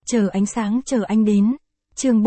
Chờ ánh sáng chờ anh đến. Chương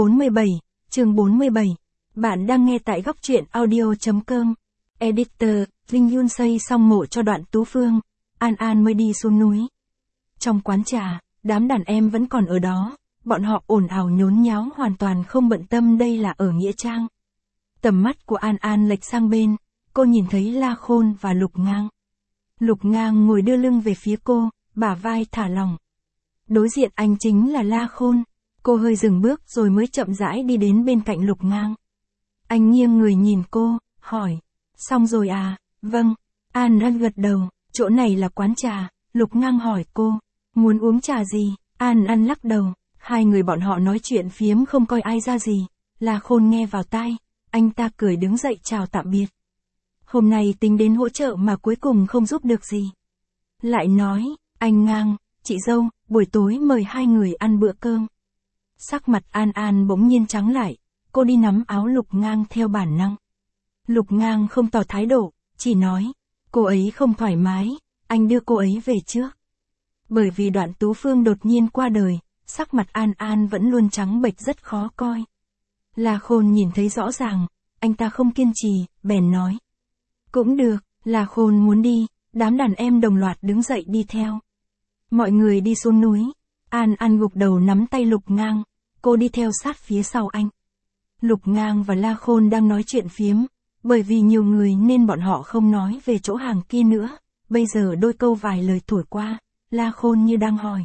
47. Bạn đang nghe tại góc truyện audio.com. Editor, Linh Yun xây xong mộ cho Đoạn Tú Phương. An An mới đi xuống núi. Trong quán trà, đám đàn em vẫn còn ở đó. Bọn họ ồn ào nhốn nháo hoàn toàn không bận tâm đây là ở Nghĩa Trang. Tầm mắt của An An lệch sang bên. Cô nhìn thấy La Khôn và Lục Ngang. Lục Ngang ngồi đưa lưng về phía cô, bả vai thả lỏng. Đối diện anh chính là La Khôn. Cô hơi dừng bước rồi mới chậm rãi đi đến bên cạnh Lục Ngang. Anh nghiêng người nhìn cô, hỏi. Xong rồi à? Vâng. An An gật đầu. Chỗ này là quán trà. Lục Ngang hỏi cô. Muốn uống trà gì? An An lắc đầu. Hai người bọn họ nói chuyện phiếm không coi ai ra gì. La Khôn nghe vào tai. Anh ta cười đứng dậy chào tạm biệt. Hôm nay tính đến hỗ trợ mà cuối cùng không giúp được gì. Lại nói, anh Ngang, chị dâu, buổi tối mời hai người ăn bữa cơm. Sắc mặt An An bỗng nhiên trắng lại, cô đi nắm áo Lục Ngang theo bản năng. Lục Ngang không tỏ thái độ, chỉ nói, cô ấy không thoải mái, anh đưa cô ấy về trước. Bởi vì Đoạn Tú Phương đột nhiên qua đời, sắc mặt An An vẫn luôn trắng bệch rất khó coi. La Khôn nhìn thấy rõ ràng, anh ta không kiên trì, bèn nói. Cũng được, La Khôn muốn đi, đám đàn em đồng loạt đứng dậy đi theo. Mọi người đi xuống núi, An An gục đầu nắm tay Lục Ngang, cô đi theo sát phía sau anh. Lục Ngang và La Khôn đang nói chuyện phiếm, bởi vì nhiều người nên bọn họ không nói về chỗ hàng kia nữa, bây giờ đôi câu vài lời thổi qua, La Khôn như đang hỏi.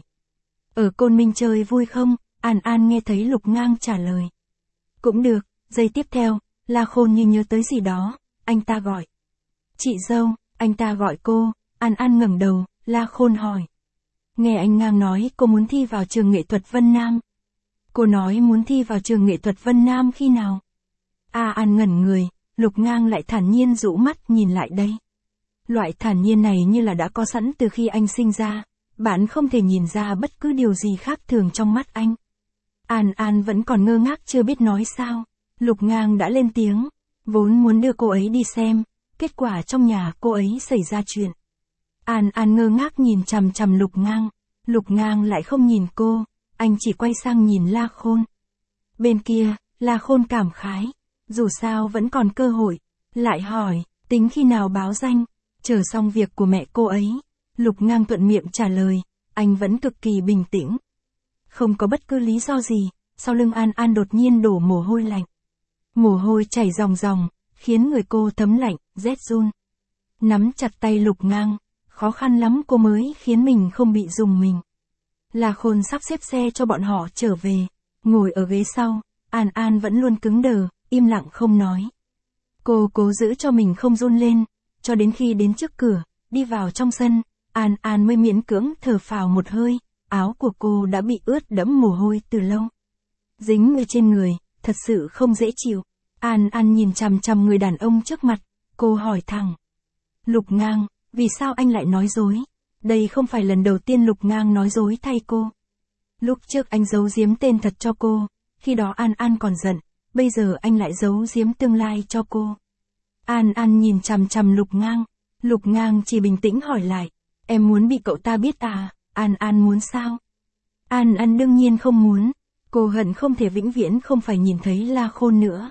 Ở Côn Minh chơi vui không? An An nghe thấy Lục Ngang trả lời. Cũng được, giây tiếp theo, La Khôn như nhớ tới gì đó, anh ta gọi. Chị dâu, anh ta gọi cô, An An ngẩng đầu, La Khôn hỏi. Nghe anh Ngang nói cô muốn thi vào trường nghệ thuật Vân Nam. Cô nói muốn thi vào trường nghệ thuật Vân Nam khi nào? An ngẩn người, Lục Ngang lại thản nhiên rũ mắt nhìn lại đây. Loại thản nhiên này như là đã có sẵn từ khi anh sinh ra, bạn không thể nhìn ra bất cứ điều gì khác thường trong mắt anh. An An vẫn còn ngơ ngác chưa biết nói sao, Lục Ngang đã lên tiếng, vốn muốn đưa cô ấy đi xem, kết quả trong nhà cô ấy xảy ra chuyện. An An ngơ ngác nhìn chằm chằm Lục Ngang lại không nhìn cô, anh chỉ quay sang nhìn La Khôn. Bên kia, La Khôn cảm khái, dù sao vẫn còn cơ hội, lại hỏi, tính khi nào báo danh, chờ xong việc của mẹ cô ấy. Lục Ngang thuận miệng trả lời, anh vẫn cực kỳ bình tĩnh. Không có bất cứ lý do gì, sau lưng An An đột nhiên đổ mồ hôi lạnh. Mồ hôi chảy ròng ròng, khiến người cô thấm lạnh, rét run. Nắm chặt tay Lục Ngang, khó khăn lắm cô mới khiến mình không bị rùng mình. La Khôn sắp xếp xe cho bọn họ trở về, ngồi ở ghế sau, An An vẫn luôn cứng đờ, im lặng không nói. Cô cố giữ cho mình không run lên, cho đến khi đến trước cửa, đi vào trong sân, An An mới miễn cưỡng thở phào một hơi, áo của cô đã bị ướt đẫm mồ hôi từ lâu. Dính ở trên người, thật sự không dễ chịu. An An nhìn chằm chằm người đàn ông trước mặt, cô hỏi thẳng. Lục Ngang, vì sao anh lại nói dối? Đây không phải lần đầu tiên Lục Ngang nói dối thay cô. Lúc trước anh giấu giếm tên thật cho cô, khi đó An An còn giận, bây giờ anh lại giấu giếm tương lai cho cô. An An nhìn chằm chằm Lục Ngang chỉ bình tĩnh hỏi lại, em muốn bị cậu ta biết à? An An muốn sao? An An đương nhiên không muốn, cô hận không thể vĩnh viễn không phải nhìn thấy La Khôn nữa.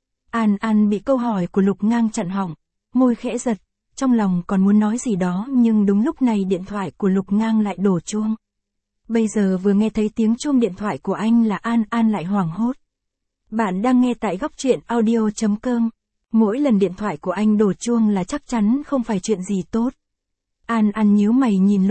An An bị câu hỏi của Lục Ngang chặn họng, môi khẽ giật, trong lòng còn muốn nói gì đó nhưng đúng lúc này điện thoại của Lục Ngang lại đổ chuông. Bây giờ vừa nghe thấy tiếng chuông điện thoại của anh là An An lại hoảng hốt. Bạn đang nghe tại góc truyện audio.com. Mỗi lần điện thoại của anh đổ chuông là chắc chắn không phải chuyện gì tốt. An An nhíu mày nhìn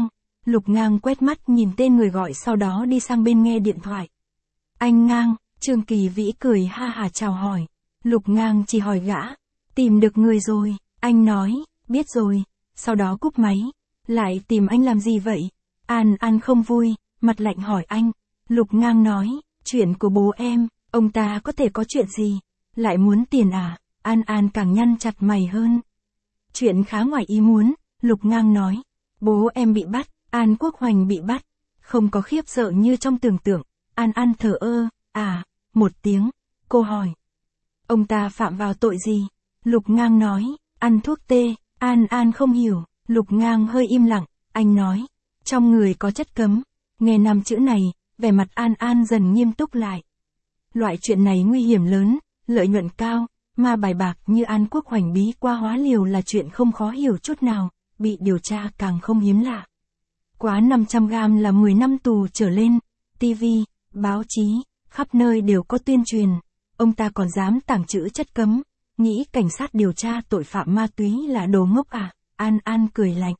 Lục Ngang quét mắt nhìn tên người gọi sau đó đi sang bên nghe điện thoại. Anh Ngang, Trương Kỳ Vĩ cười ha hả chào hỏi. Lục Ngang chỉ hỏi gã, tìm được người rồi, anh nói, biết rồi, sau đó cúp máy. Lại tìm anh làm gì vậy? An An không vui, mặt lạnh hỏi anh. Lục Ngang nói, chuyện của bố em, ông ta có thể có chuyện gì? Lại muốn tiền à? An An càng nhăn chặt mày hơn. Chuyện khá ngoài ý muốn, Lục Ngang nói. Bố em bị bắt, An Quốc Hoành bị bắt. Không có khiếp sợ như trong tưởng tượng. An An thở ơ, một tiếng. Cô hỏi. Ông ta phạm vào tội gì? Lục Ngang nói, ăn thuốc tê. An An không hiểu. Lục Ngang hơi im lặng, anh nói. Trong người có chất cấm. Nghe 5 chữ này, vẻ mặt An An dần nghiêm túc lại. Loại chuyện này nguy hiểm lớn, lợi nhuận cao, mà bài bạc như An Quốc hoành bí qua hóa liều là chuyện không khó hiểu chút nào, bị điều tra càng không hiếm lạ. Quá 500 gram là 10 năm tù trở lên, TV, báo chí, khắp nơi đều có tuyên truyền, ông ta còn dám tàng trữ chất cấm, nghĩ cảnh sát điều tra tội phạm ma túy là đồ ngốc à, An An cười lạnh.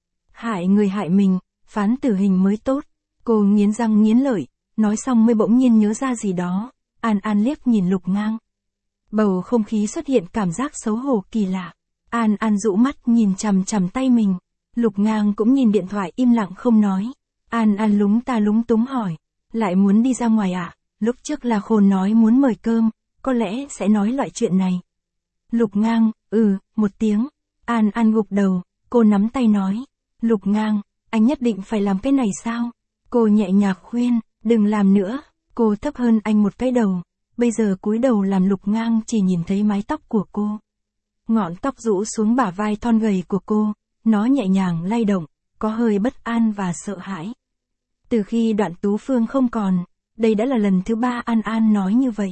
Hại người hại mình, phán tử hình mới tốt, cô nghiến răng nghiến lợi, nói xong mới bỗng nhiên nhớ ra gì đó, An An liếc nhìn Lục Ngang. Bầu không khí xuất hiện cảm giác xấu hổ kỳ lạ, An An dụ mắt nhìn chằm chằm tay mình, Lục Ngang cũng nhìn điện thoại im lặng không nói, An An lúng ta lúng túng hỏi, lại muốn đi ra ngoài à, lúc trước là Khôn nói muốn mời cơm, có lẽ sẽ nói loại chuyện này. Lục Ngang, một tiếng, An An gục đầu, cô nắm tay nói, Lục Ngang, anh nhất định phải làm cái này sao? Cô nhẹ nhàng khuyên, đừng làm nữa, cô thấp hơn anh một cái đầu, bây giờ cúi đầu làm Lục Ngang chỉ nhìn thấy mái tóc của cô. Ngọn tóc rũ xuống bả vai thon gầy của cô, nó nhẹ nhàng lay động, có hơi bất an và sợ hãi. Từ khi Đoạn Tú Phương không còn, đây đã là lần thứ 3 An An nói như vậy.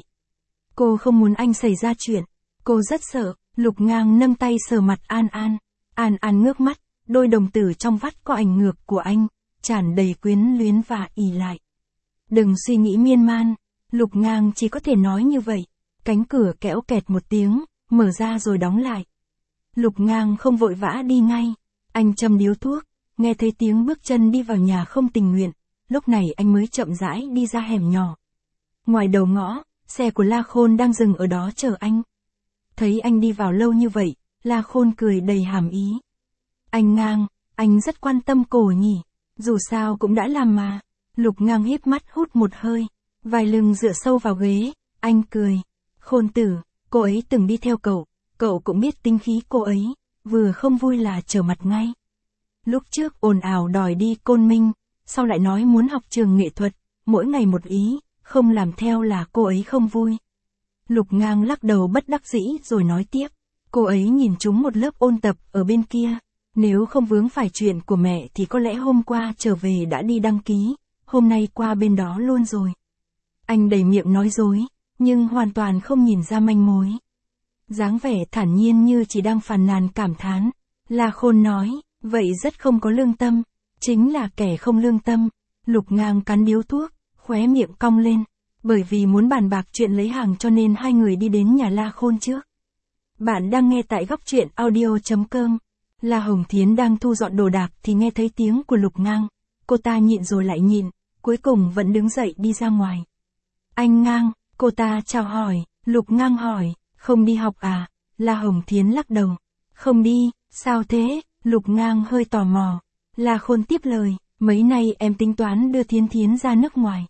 Cô không muốn anh xảy ra chuyện, cô rất sợ, Lục Ngang nâng tay sờ mặt An An. An An ngước mắt, đôi đồng tử trong vắt có ảnh ngược của anh, tràn đầy quyến luyến và ỉ lại. Đừng suy nghĩ miên man, Lục Ngang chỉ có thể nói như vậy. Cánh cửa kéo kẹt một tiếng, mở ra rồi đóng lại. Lục Ngang không vội vã đi ngay, anh châm điếu thuốc, nghe thấy tiếng bước chân đi vào nhà không tình nguyện, lúc này anh mới chậm rãi đi ra hẻm nhỏ. Ngoài đầu ngõ, xe của La Khôn đang dừng ở đó chờ anh. Thấy anh đi vào lâu như vậy, La Khôn cười đầy hàm ý. Anh Ngang, anh rất quan tâm cô nhỉ, dù sao cũng đã làm mà. Lục Ngang híp mắt hút một hơi, vai lưng dựa sâu vào ghế, anh cười. Khôn tử, cô ấy từng đi theo cậu cũng biết tính khí cô ấy, vừa không vui là trở mặt ngay. Lúc trước ồn ào đòi đi Côn Minh, sau lại nói muốn học trường nghệ thuật, mỗi ngày một ý, không làm theo là cô ấy không vui. Lục Ngang lắc đầu bất đắc dĩ rồi nói tiếp, cô ấy nhìn chúng một lớp ôn tập ở bên kia, nếu không vướng phải chuyện của mẹ thì có lẽ hôm qua trở về đã đi đăng ký, hôm nay qua bên đó luôn rồi. Anh đầy miệng nói dối, nhưng hoàn toàn không nhìn ra manh mối. Dáng vẻ thản nhiên như chỉ đang phàn nàn cảm thán. La Khôn nói, vậy rất không có lương tâm, chính là kẻ không lương tâm. Lục Ngang cắn điếu thuốc, khóe miệng cong lên, bởi vì muốn bàn bạc chuyện lấy hàng cho nên hai người đi đến nhà La Khôn trước. Bạn đang nghe tại góc truyện audio.com. La Hồng Thiến đang thu dọn đồ đạc thì nghe thấy tiếng của Lục Ngang, cô ta nhịn rồi lại nhịn, cuối cùng vẫn đứng dậy đi ra ngoài. Anh Ngang, cô ta chào hỏi, Lục Ngang hỏi, không đi học à? La Hồng Thiến lắc đầu, không đi, sao thế? Lục Ngang hơi tò mò. La Khôn tiếp lời, mấy nay em tính toán đưa Thiến Thiến ra nước ngoài.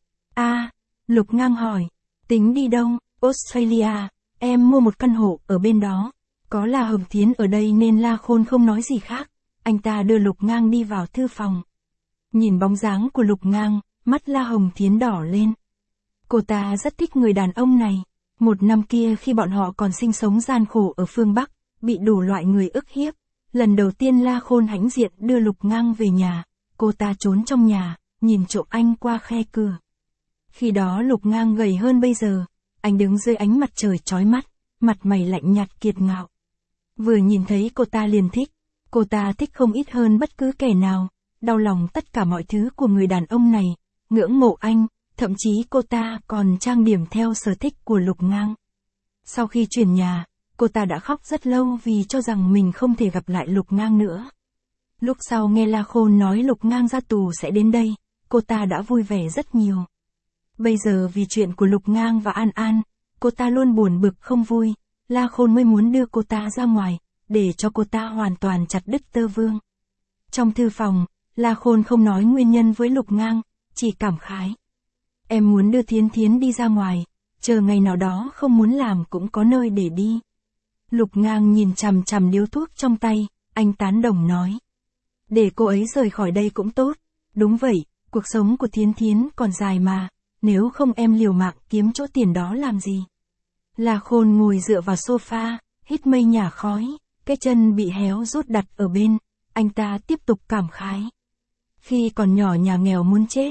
Lục Ngang hỏi, tính đi đâu? Australia, em mua một căn hộ ở bên đó. Có La Hồng Thiến ở đây nên La Khôn không nói gì khác, anh ta đưa Lục Ngang đi vào thư phòng. Nhìn bóng dáng của Lục Ngang, mắt La Hồng Thiến đỏ lên. Cô ta rất thích người đàn ông này. Một năm kia khi bọn họ còn sinh sống gian khổ ở phương Bắc, bị đủ loại người ức hiếp, lần đầu tiên La Khôn hãnh diện đưa Lục Ngang về nhà, cô ta trốn trong nhà, nhìn trộm anh qua khe cửa. Khi đó Lục Ngang gầy hơn bây giờ, anh đứng dưới ánh mặt trời chói mắt, mặt mày lạnh nhạt kiệt ngạo. Vừa nhìn thấy cô ta liền thích, cô ta thích không ít hơn bất cứ kẻ nào, đau lòng tất cả mọi thứ của người đàn ông này, ngưỡng mộ anh. Thậm chí cô ta còn trang điểm theo sở thích của Lục Ngang. Sau khi chuyển nhà, cô ta đã khóc rất lâu vì cho rằng mình không thể gặp lại Lục Ngang nữa. Lúc sau nghe La Khôn nói Lục Ngang ra tù sẽ đến đây, cô ta đã vui vẻ rất nhiều. Bây giờ vì chuyện của Lục Ngang và An An, cô ta luôn buồn bực không vui, La Khôn mới muốn đưa cô ta ra ngoài, để cho cô ta hoàn toàn chặt đứt tơ vương. Trong thư phòng, La Khôn không nói nguyên nhân với Lục Ngang, chỉ cảm khái. Em muốn đưa Thiến Thiến đi ra ngoài, chờ ngày nào đó không muốn làm cũng có nơi để đi. Lục Ngang nhìn chằm chằm điếu thuốc trong tay, anh tán đồng nói. Để cô ấy rời khỏi đây cũng tốt, đúng vậy, cuộc sống của Thiến Thiến còn dài mà, nếu không em liều mạng kiếm chỗ tiền đó làm gì. La Khôn ngồi dựa vào sofa, hít mây nhả khói, cái chân bị héo rút đặt ở bên, anh ta tiếp tục cảm khái. Khi còn nhỏ nhà nghèo muốn chết,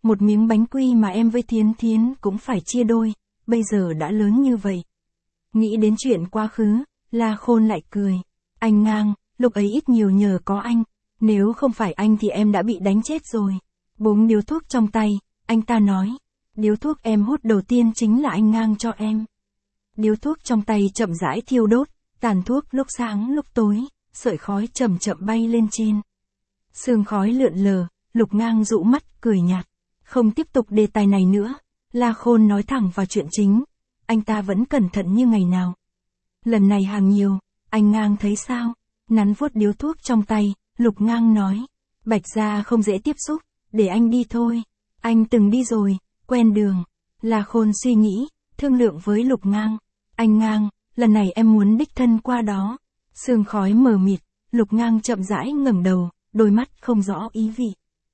một miếng bánh quy mà em với Thiến Thiến cũng phải chia đôi, bây giờ đã lớn như vậy. Nghĩ đến chuyện quá khứ, La Khôn lại cười. Anh ngang, lúc ấy ít nhiều nhờ có anh, nếu không phải anh thì em đã bị đánh chết rồi. Búng điếu thuốc trong tay, anh ta nói. Điếu thuốc em hút đầu tiên chính là anh ngang cho em. Điếu thuốc trong tay chậm rãi thiêu đốt, tàn thuốc lúc sáng lúc tối, sợi khói chậm chậm bay lên trên. Sương khói lượn lờ, Lục Ngang dụ mắt, cười nhạt. Không tiếp tục đề tài này nữa, La Khôn nói thẳng vào chuyện chính. Anh ta vẫn cẩn thận như ngày nào. Lần này hàng nhiều, anh Ngang thấy sao? Nắn vuốt điếu thuốc trong tay, Lục Ngang nói. Bạch gia không dễ tiếp xúc, để anh đi thôi. Anh từng đi rồi, quen đường. La Khôn suy nghĩ, thương lượng với Lục Ngang. Anh Ngang, lần này em muốn đích thân qua đó. Sương khói mờ mịt, Lục Ngang chậm rãi ngẩng đầu, đôi mắt không rõ ý vị.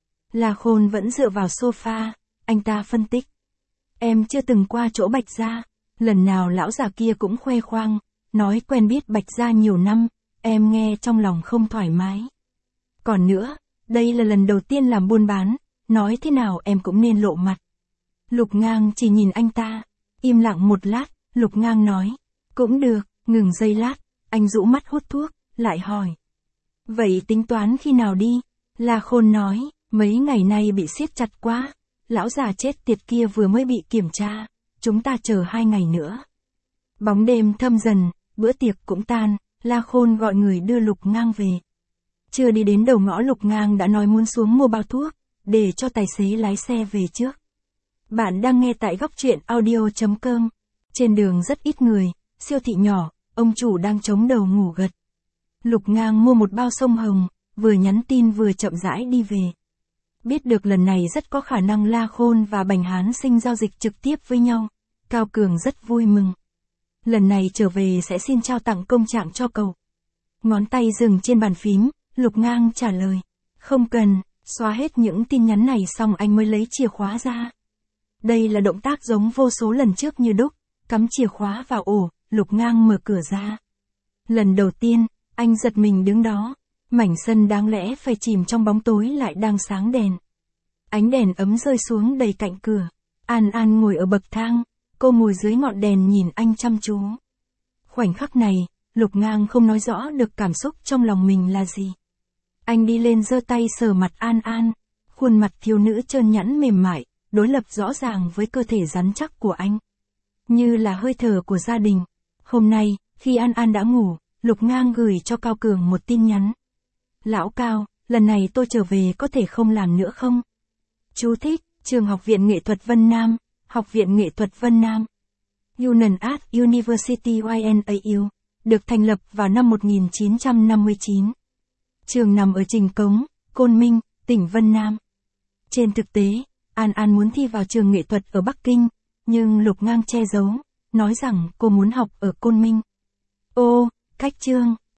La Khôn vẫn dựa vào sofa, anh ta phân tích. Em chưa từng qua chỗ Bạch gia, lần nào lão già kia cũng khoe khoang, nói quen biết Bạch gia nhiều năm, em nghe trong lòng không thoải mái. Còn nữa, đây là lần đầu tiên làm buôn bán, nói thế nào em cũng nên lộ mặt. Lục Ngang chỉ nhìn anh ta, im lặng một lát, Lục Ngang nói. Cũng được, ngừng giây lát, anh rũ mắt hút thuốc, lại hỏi. Vậy tính toán khi nào đi? La Khôn nói, mấy ngày nay bị siết chặt quá, lão già chết tiệt kia vừa mới bị kiểm tra, chúng ta chờ 2 ngày nữa. Bóng đêm thâm dần, bữa tiệc cũng tan, La Khôn gọi người đưa Lục Ngang về. Chưa đi đến đầu ngõ Lục Ngang đã nói muốn xuống mua bao thuốc, để cho tài xế lái xe về trước. Bạn đang nghe tại góc truyện audio.com. Trên đường rất ít người, siêu thị nhỏ, ông chủ đang chống đầu ngủ gật. Lục Ngang mua một bao sông hồng, vừa nhắn tin vừa chậm rãi đi về. Biết được lần này rất có khả năng La Khôn và Bành Hán Sinh giao dịch trực tiếp với nhau, Cao Cường rất vui mừng. Lần này trở về sẽ xin trao tặng công trạng cho cậu. Ngón tay dừng trên bàn phím, Lục Ngang trả lời. Không cần, xóa hết những tin nhắn này xong anh mới lấy chìa khóa ra. Đây là động tác giống vô số lần trước như đúc, cắm chìa khóa vào ổ, Lục Ngang mở cửa ra. Lần đầu tiên, anh giật mình đứng đó, mảnh sân đáng lẽ phải chìm trong bóng tối lại đang sáng đèn. Ánh đèn ấm rơi xuống đầy cạnh cửa, An An ngồi ở bậc thang, cô ngồi dưới ngọn đèn nhìn anh chăm chú. Khoảnh khắc này, Lục Ngang không nói rõ được cảm xúc trong lòng mình là gì. Anh đi lên giơ tay sờ mặt An An, khuôn mặt thiếu nữ trơn nhẵn mềm mại, đối lập rõ ràng với cơ thể rắn chắc của anh. Như là hơi thở của gia đình. Hôm nay, khi An An đã ngủ, Lục Ngang gửi cho Cao Cường một tin nhắn. Lão Cao, lần này tôi trở về có thể không làm nữa không? Chú thích, Trường Học viện Nghệ thuật Vân Nam, Học viện Nghệ thuật Vân Nam. Union Art University YNAU, được thành lập vào năm 1959. Trường nằm ở Trình Cống, Côn Minh, tỉnh Vân Nam. Trên thực tế, An An muốn thi vào trường nghệ thuật ở Bắc Kinh, nhưng Lục Ngang che giấu, nói rằng cô muốn học ở Côn Minh. Ô, cách chương,